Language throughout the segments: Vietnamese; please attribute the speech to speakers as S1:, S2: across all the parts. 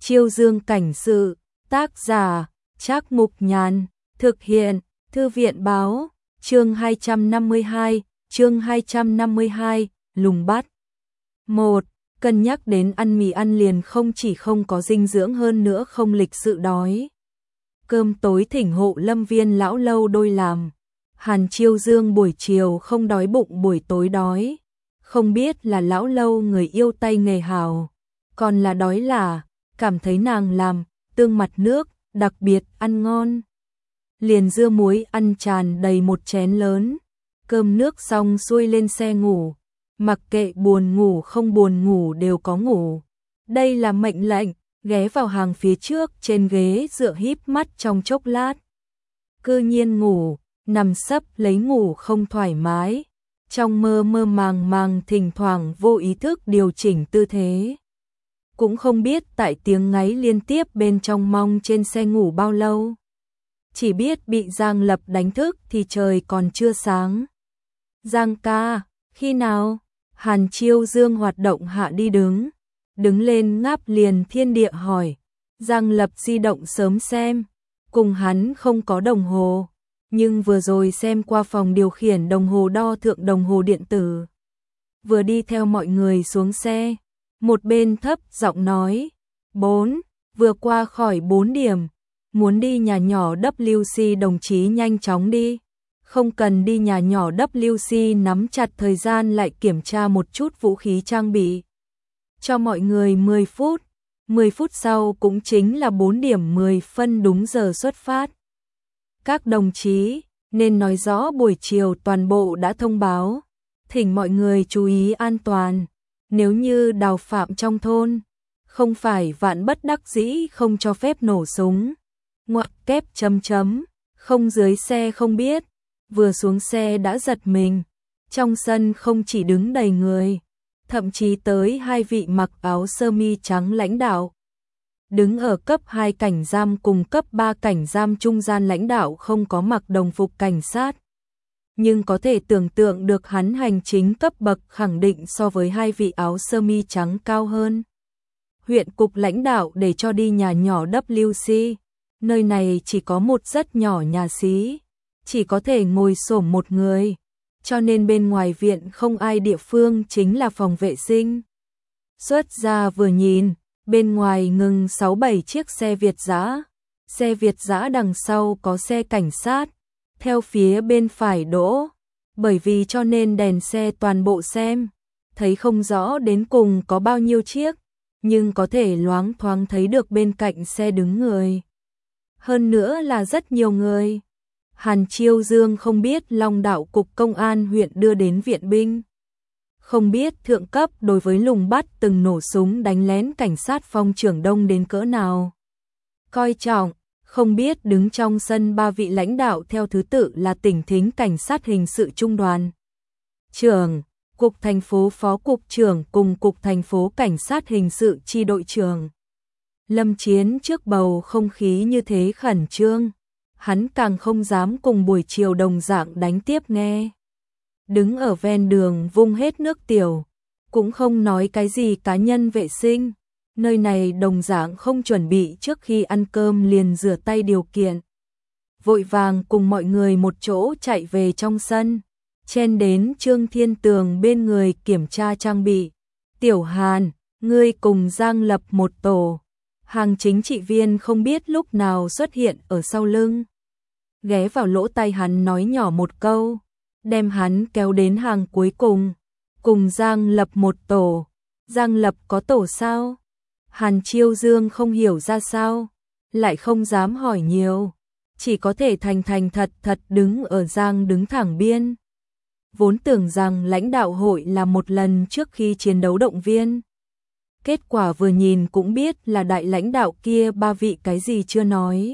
S1: Chiêu Dương cảnh sự, tác giả, Trác Mục Nhàn, thực hiện, Thư viện báo, chương 252, lùng bắt. 1. Cân nhắc đến ăn mì ăn liền không chỉ không có dinh dưỡng hơn nữa không lịch sự đói. Cơm tối thỉnh hộ Lâm Viên lão lâu đôi làm. Hàn Chiêu Dương buổi chiều không đói bụng buổi tối đói. Không biết là lão lâu người yêu tay nghề hào, còn là đói là, cảm thấy nàng làm, tương mặt nước, đặc biệt ăn ngon. Liền dưa muối ăn tràn đầy một chén lớn. Cơm nước xong xuôi lên xe ngủ. Mặc kệ buồn ngủ không buồn ngủ đều có ngủ. Đây là mệnh lệnh, ghé vào hàng phía trước trên ghế dựa híp mắt trong chốc lát. Cư nhiên ngủ, nằm sấp lấy ngủ không thoải mái. Trong mơ mơ màng màng thỉnh thoảng vô ý thức điều chỉnh tư thế. Cũng không biết tại tiếng ngáy liên tiếp bên trong mong trên xe ngủ bao lâu. Chỉ biết bị Giang Lập đánh thức thì trời còn chưa sáng. Giang ca, khi nào? Hàn Chiêu Dương hoạt động hạ đi đứng lên ngáp liền thiên địa hỏi. Giang Lập di động sớm xem, cùng hắn không có đồng hồ, nhưng vừa rồi xem qua phòng điều khiển đồng hồ đo thượng đồng hồ điện tử. Vừa đi theo mọi người xuống xe, một bên thấp giọng nói, 4, vừa qua khỏi 4 điểm, muốn đi nhà nhỏ WC đồng chí nhanh chóng đi. Không cần đi nhà nhỏ WC nắm chặt thời gian lại kiểm tra một chút vũ khí trang bị. Cho mọi người 10 phút, 10 phút sau cũng chính là 4 điểm 10 phân đúng giờ xuất phát. Các đồng chí, nên nói rõ buổi chiều toàn bộ đã thông báo, thỉnh mọi người chú ý an toàn. Nếu như đào phạm trong thôn, không phải vạn bất đắc dĩ không cho phép nổ súng. Ngoặc kép chấm chấm, không dưới xe không biết. Vừa xuống xe đã giật mình, trong sân không chỉ đứng đầy người, thậm chí tới 2 vị mặc áo sơ mi trắng lãnh đạo. Đứng ở cấp 2 cảnh giam cùng cấp 3 cảnh giam trung gian lãnh đạo không có mặc đồng phục cảnh sát. Nhưng có thể tưởng tượng được hắn hành chính cấp bậc khẳng định so với 2 vị áo sơ mi trắng cao hơn. Huyện cục lãnh đạo để cho đi nhà nhỏ WC, nơi này chỉ có một rất nhỏ nhà xí. Chỉ có thể ngồi xổm một người, cho nên bên ngoài viện không ai địa phương chính là phòng vệ sinh. Xuất ra vừa nhìn, bên ngoài ngừng 6-7 chiếc xe Việt dã. Xe Việt dã đằng sau có xe cảnh sát, theo phía bên phải đỗ. Bởi vì cho nên đèn xe toàn bộ xem, thấy không rõ đến cùng có bao nhiêu chiếc, nhưng có thể loáng thoáng thấy được bên cạnh xe đứng người. Hơn nữa là rất nhiều người. Hàn Chiêu Dương không biết Long Đạo cục công an huyện đưa đến viện binh. Không biết thượng cấp đối với lùng bắt từng nổ súng đánh lén cảnh sát Phong Trưởng Đông đến cỡ nào. Coi trọng, không biết đứng trong sân 3 vị lãnh đạo theo thứ tự là Tỉnh Thính Cảnh sát hình sự trung đoàn trưởng, cục thành phố phó cục trưởng cùng cục thành phố cảnh sát hình sự chi đội trưởng. Lâm Chiến trước bầu không khí như thế khẩn trương. Hắn càng không dám cùng buổi chiều đồng dạng đánh tiếp nghe. Đứng ở ven đường vung hết nước tiểu, cũng không nói cái gì cá nhân vệ sinh. Nơi này đồng dạng không chuẩn bị trước khi ăn cơm liền rửa tay điều kiện. Vội vàng cùng mọi người một chỗ chạy về trong sân, chen đến Trương Thiên Tường bên người kiểm tra trang bị. Tiểu Hàn, ngươi cùng Giang Lập một tổ. Hàng chính trị viên không biết lúc nào xuất hiện ở sau lưng. Ghé vào lỗ tai hắn nói nhỏ một câu, đem hắn kéo đến hàng cuối cùng. Cùng Giang Lập một tổ. Giang Lập có tổ sao? Hàn Chiêu Dương không hiểu ra sao, lại không dám hỏi nhiều. Chỉ có thể thành thật đứng ở Giang đứng thẳng biên. Vốn tưởng rằng lãnh đạo hội là một lần trước khi chiến đấu động viên. Kết quả vừa nhìn cũng biết là đại lãnh đạo kia 3 vị cái gì chưa nói.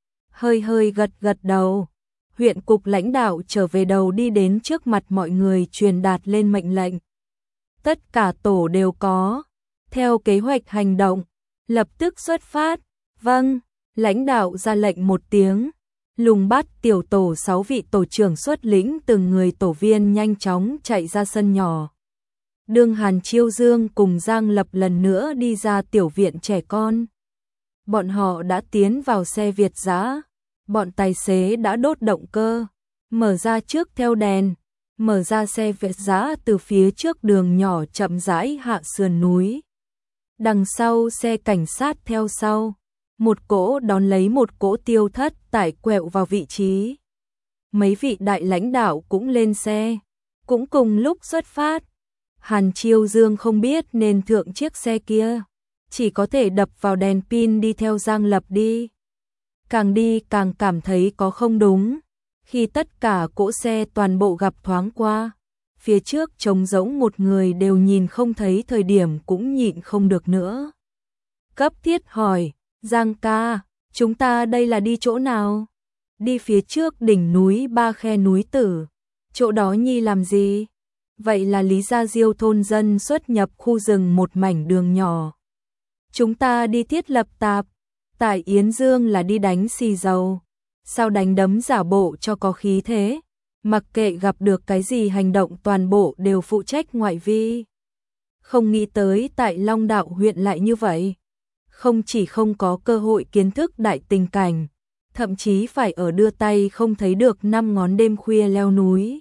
S1: Hơi gật đầu. Huyện cục lãnh đạo trở về đầu đi đến trước mặt mọi người truyền đạt lên mệnh lệnh. Tất cả tổ đều có. Theo kế hoạch hành động. Lập tức xuất phát. Vâng. Lãnh đạo ra lệnh một tiếng. Lùng bắt tiểu tổ 6 vị tổ trưởng xuất lĩnh từng người tổ viên nhanh chóng chạy ra sân nhỏ. Đương Hàn Chiêu Dương cùng Giang Lập lần nữa đi ra tiểu viện trẻ con. bọn họ đã tiến vào xe Việt dã. Bọn tài xế đã đốt động cơ, mở ra trước theo đèn, mở ra xe Việt dã từ phía trước đường nhỏ chậm rãi hạ sườn núi. Đằng sau xe cảnh sát theo sau, một cỗ đón lấy một cỗ tiêu thất tải quẹo vào vị trí. Mấy vị đại lãnh đạo cũng lên xe, cũng cùng lúc xuất phát. Hàn Chiêu Dương không biết nên thượng chiếc xe kia, chỉ có thể đập vào đèn pin đi theo Giang Lập đi. Càng đi càng cảm thấy có không đúng, khi tất cả cỗ xe toàn bộ gặp thoáng qua, phía trước trống rỗng một người đều nhìn không thấy thời điểm cũng nhịn không được nữa. Cấp thiết hỏi, Giang ca, chúng ta đây là đi chỗ nào? Đi phía trước đỉnh núi Ba Khe núi Tử, chỗ đó nhi làm gì? Vậy là Lý Gia Diêu thôn dân xuất nhập khu rừng một mảnh đường nhỏ. Chúng ta đi thiết lập tạp, tại Yến Dương là đi đánh xì dầu. Sao đánh đấm giả bộ cho có khí thế? Mặc kệ gặp được cái gì hành động toàn bộ đều phụ trách ngoại vi. Không nghĩ tới tại Long Đạo huyện lại như vậy. Không chỉ không có cơ hội kiến thức đại tình cảnh, thậm chí phải ở đưa tay không thấy được 5 ngón đêm khuya leo núi.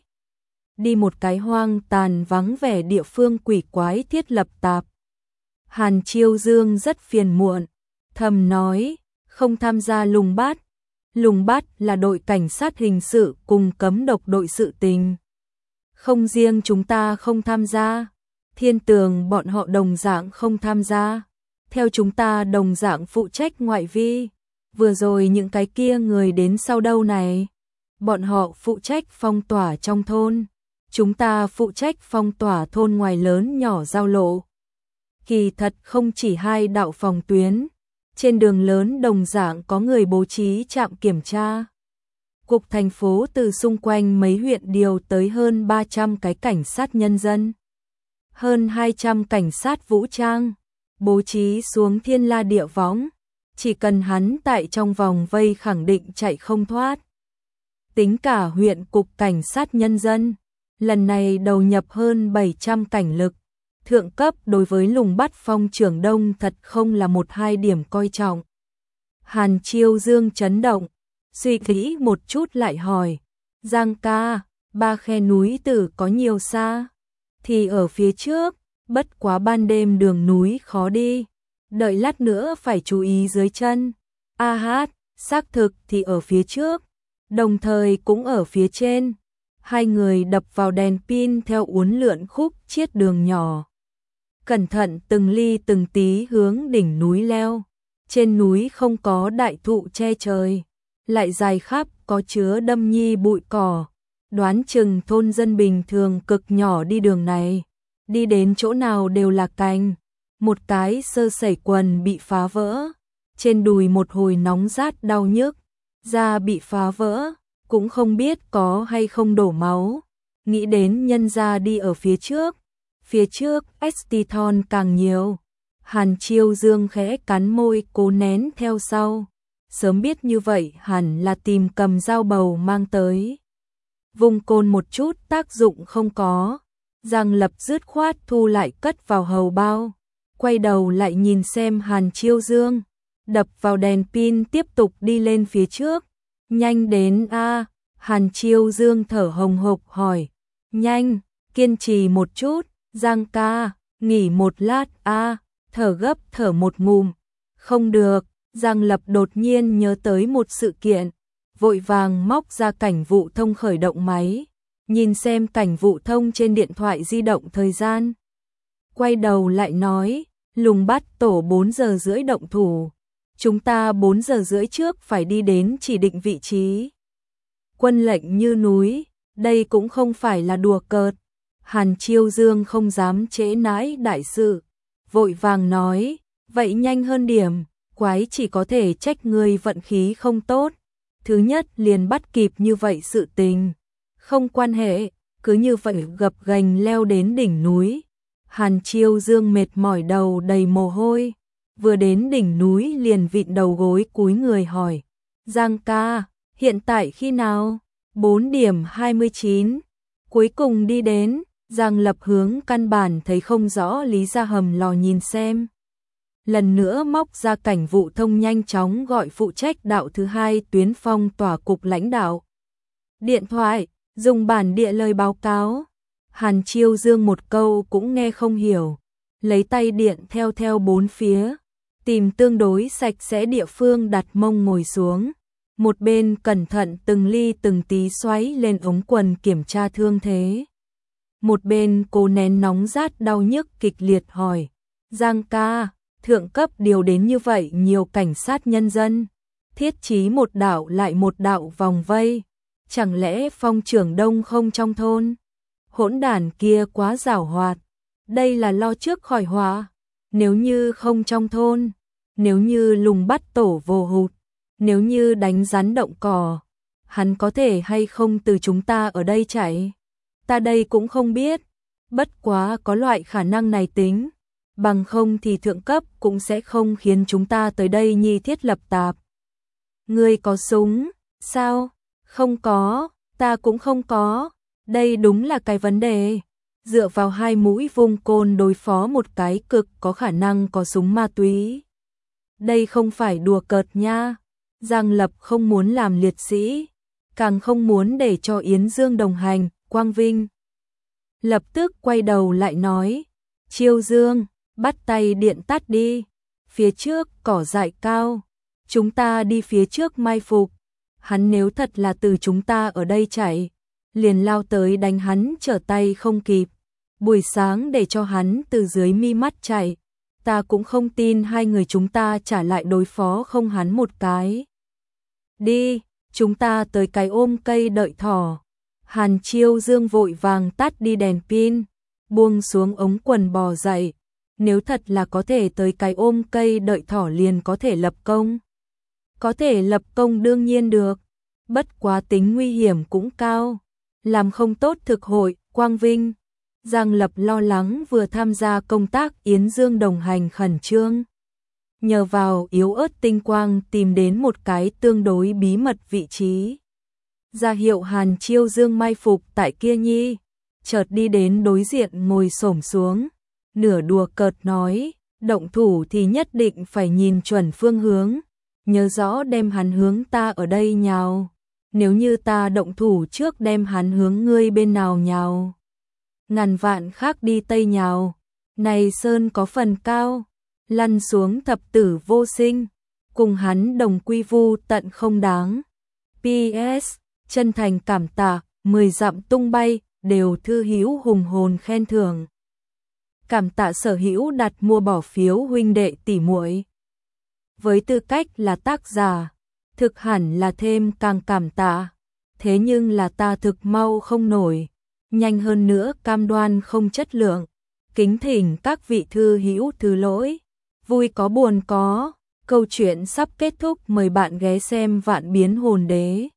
S1: Đi một cái hoang tàn vắng vẻ địa phương quỷ quái thiết lập tạp. Hàn Chiêu Dương rất phiền muộn, thầm nói, không tham gia lùng bát. Lùng bát là đội cảnh sát hình sự cùng cấm độc đội sự tình. Không riêng chúng ta không tham gia, Thiên Tường bọn họ đồng dạng không tham gia. Theo chúng ta đồng dạng phụ trách ngoại vi. Vừa rồi những cái kia người đến sau đâu này? Bọn họ phụ trách phong tỏa trong thôn. Chúng ta phụ trách phong tỏa thôn ngoài lớn nhỏ giao lộ. Kỳ thật không chỉ 2 đạo phòng tuyến. Trên đường lớn đồng dạng có người bố trí trạm kiểm tra. Cục thành phố từ xung quanh mấy huyện điều tới hơn 300 cái cảnh sát nhân dân. Hơn 200 cảnh sát vũ trang. Bố trí xuống thiên la địa võng. Chỉ cần hắn tại trong vòng vây khẳng định chạy không thoát. Tính cả huyện cục cảnh sát nhân dân. Lần này đầu nhập hơn 700 cảnh lực. Thượng cấp đối với lùng bắt phong trưởng đông thật không là 1-2 điểm coi trọng. Hàn Chiêu Dương chấn động, suy nghĩ một chút lại hỏi, Giang ca, Ba Khe núi Tử có nhiều xa? Thì ở phía trước, bất quá ban đêm đường núi khó đi, đợi lát nữa phải chú ý dưới chân. A hát, xác thực thì ở phía trước, đồng thời cũng ở phía trên. Hai người đập vào đèn pin theo uốn lượn khúc chiết đường nhỏ. Cẩn thận từng ly từng tí hướng đỉnh núi leo. Trên núi không có đại thụ che trời, lại dài khắp có chứa đâm nhi bụi cỏ. Đoán chừng thôn dân bình thường cực nhỏ đi đường này, đi đến chỗ nào đều là cành. Một cái sơ sẩy quần bị phá vỡ, trên đùi một hồi nóng rát đau nhức, da bị phá vỡ, cũng không biết có hay không đổ máu. Nghĩ đến nhân gia đi ở phía trước Estiton càng nhiều. Hàn Chiêu Dương khẽ cắn môi cố nén theo sau. Sớm biết như vậy hẳn là tìm cầm dao bầu mang tới. Vùng côn một chút tác dụng không có. Giang Lập dứt khoát thu lại cất vào hầu bao. Quay đầu lại nhìn xem Hàn Chiêu Dương. Đập vào đèn pin tiếp tục đi lên phía trước. Nhanh đến a. Hàn Chiêu Dương thở hồng hộc hỏi. Nhanh, kiên trì một chút. Giang ca, nghỉ một lát a. Thở gấp thở một ngụm. Không được, Giang Lập đột nhiên nhớ tới một sự kiện. Vội vàng móc ra cảnh vụ thông khởi động máy. Nhìn xem cảnh vụ thông trên điện thoại di động thời gian. Quay đầu lại nói, lùng bắt tổ 4 giờ rưỡi động thủ. Chúng ta 4 giờ rưỡi trước phải đi đến chỉ định vị trí. Quân lệnh như núi, đây cũng không phải là đùa cợt. Hàn Chiêu Dương không dám trễ nãi đại sự. Vội vàng nói, vậy nhanh hơn điểm, quái chỉ có thể trách người vận khí không tốt. Thứ nhất liền bắt kịp như vậy sự tình. Không quan hệ, cứ như vậy gập ghềnh leo đến đỉnh núi. Hàn Chiêu Dương mệt mỏi đầu đầy mồ hôi. Vừa đến đỉnh núi liền vịn đầu gối cúi người hỏi. Giang ca, hiện tại khi nào? 4 điểm 29. Cuối cùng đi đến. Giang Lập hướng căn bản thấy không rõ Lý Gia Hầm lò nhìn xem. lần nữa móc ra Cảnh Vụ Thông nhanh chóng gọi phụ trách đạo thứ hai tuyến phong tỏa cục lãnh đạo. Điện thoại, dùng bản địa lời báo cáo. Hàn Chiêu Dương một câu cũng nghe không hiểu, lấy tay điện theo bốn phía, tìm tương đối sạch sẽ địa phương đặt mông ngồi xuống. Một bên cẩn thận từng ly từng tí xoáy lên ống quần kiểm tra thương thế. Một bên cố nén nóng rát đau nhức kịch liệt hỏi, Giang ca, thượng cấp điều đến như vậy nhiều cảnh sát nhân dân, thiết trí một đạo lại một đạo vòng vây, chẳng lẽ Phong trưởng Đông không trong thôn? Hỗn đản kia quá giảo hoạt, đây là lo trước khỏi họa. Nếu như không trong thôn, nếu như lùng bắt tổ vồ hụt, nếu như đánh rắn động cỏ, hắn có thể hay không từ chúng ta ở đây chạy? Ta đây cũng không biết, bất quá có loại khả năng này tính, bằng không thì thượng cấp cũng sẽ không khiến chúng ta tới đây nhi thiết lập tạp. Ngươi có súng, sao? Không có, ta cũng không có, đây đúng là cái vấn đề. Dựa vào 2 mũi vung côn đối phó một cái cực có khả năng có súng ma túy. Đây không phải đùa cợt nha. Giang Lập không muốn làm liệt sĩ, càng không muốn để cho Yến Dương đồng hành. Quang Vinh lập tức quay đầu lại nói, Chiêu Dương, bắt tay điện tắt đi, phía trước cỏ dại cao, chúng ta đi phía trước mai phục. Hắn nếu thật là từ chúng ta ở đây chạy, liền lao tới đánh hắn trở tay không kịp. Buổi sáng để cho hắn từ dưới mi mắt chạy, ta cũng không tin 2 người chúng ta trả lại đối phó không hắn một cái. Đi, chúng ta tới cái ôm cây đợi thỏ. Hàn Chiêu Dương vội vàng tắt đi đèn pin, buông xuống ống quần bò dậy. Nếu thật là có thể tới cái ôm cây đợi thỏ liền có thể lập công. Có thể lập công đương nhiên được, bất quá tính nguy hiểm cũng cao. Làm không tốt thực hội, Quang Vinh. Giang Lập lo lắng vừa tham gia công tác Yến Dương đồng hành khẩn trương. Nhờ vào yếu ớt tinh quang tìm đến một cái tương đối bí mật vị trí. Ra hiệu Hàn Chiêu Dương mai phục tại kia nhi, chợt đi đến đối diện ngồi xổm xuống, nửa đùa cợt nói, động thủ thì nhất định phải nhìn chuẩn phương hướng, nhớ rõ đem hắn hướng ta ở đây nhào, nếu như ta động thủ trước đem hắn hướng ngươi bên nào nhào. Ngàn vạn khác đi tây nhào, này sơn có phần cao, lăn xuống thập tử vô sinh, cùng hắn đồng quy vu tận không đáng. PS, chân thành cảm tạ, 10 dặm tung bay, đều thư hữu hùng hồn khen thưởng. Cảm tạ sở hữu đặt mua bỏ phiếu huynh đệ tỷ muội. Với tư cách là tác giả, thực hẳn là thêm càng cảm tạ, thế nhưng là ta thực mau không nổi, nhanh hơn nữa cam đoan không chất lượng. Kính thỉnh các vị thư hữu thứ lỗi, vui có buồn có, câu chuyện sắp kết thúc, mời bạn ghé xem Vạn Biến Hồn Đế.